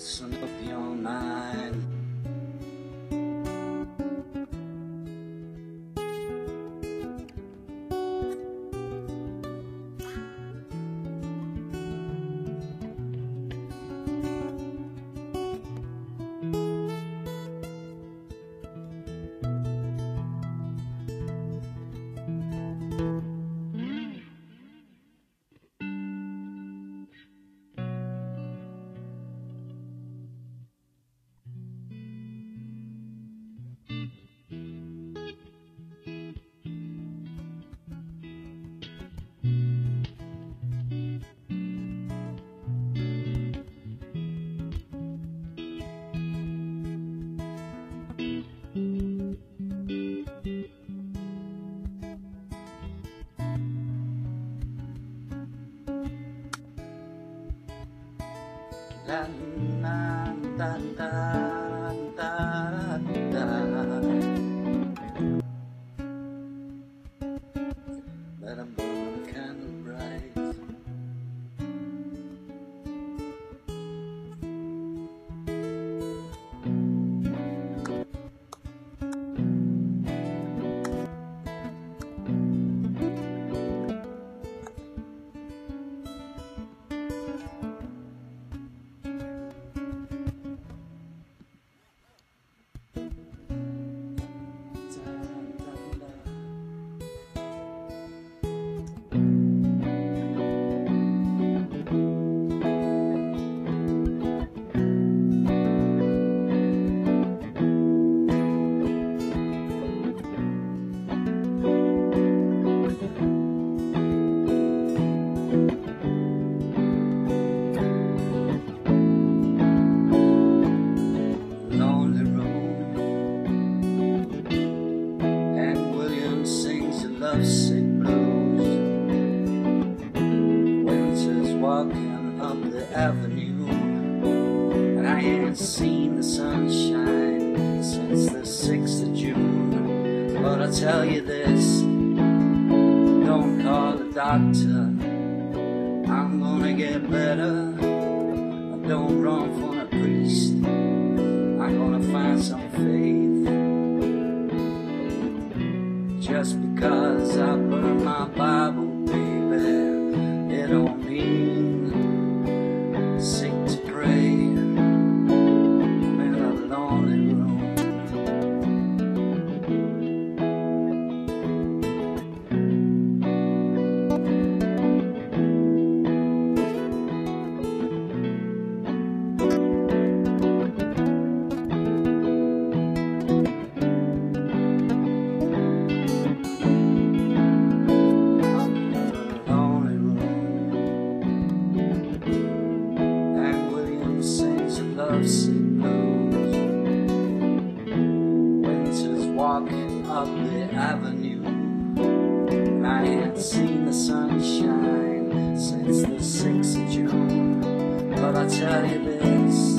loosen up your mind. La la da da da da. Let 'em burn a candle bright. Lovesick blues. Winter's walking up the avenue, and I ain't seen the sunshine since the 6th of June. But I'll tell you this, don't call the doctor, I'm gonna get better. Don't run from a priest, I'm gonna find some faith. Just because I burn my Bible, baby, it don't mean sick to pray. I'm in a lonely room. Lovesick blues. Winter's walking up the avenue, and I ain't seen the sunshine since the 6th of June. But I tell you this,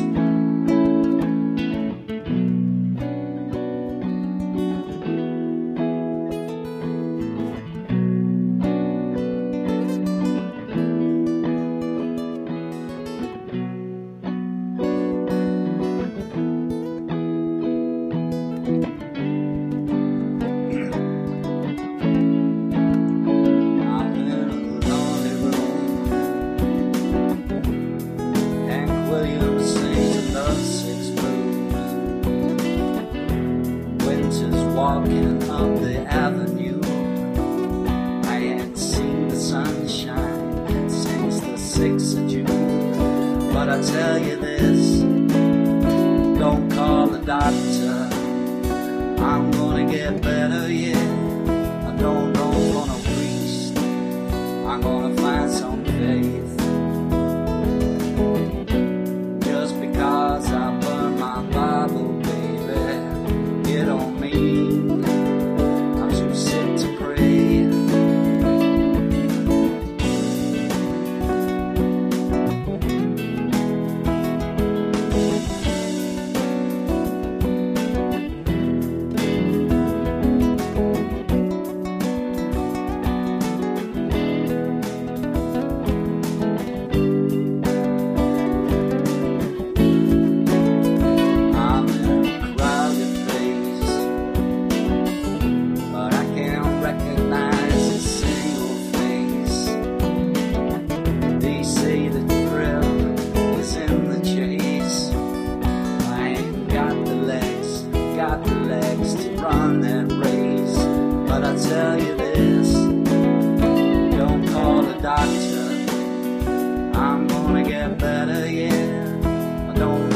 walking up the avenue, I ain't seen the sunshine since the 6th of June. But I tell you this, don't call the doctor, I'm gonna get better, yeah. I don't know for no priest, I'm gonna find some faith. Just because I burn my Bible, baby, it don't mean I'm too sick to pray. don't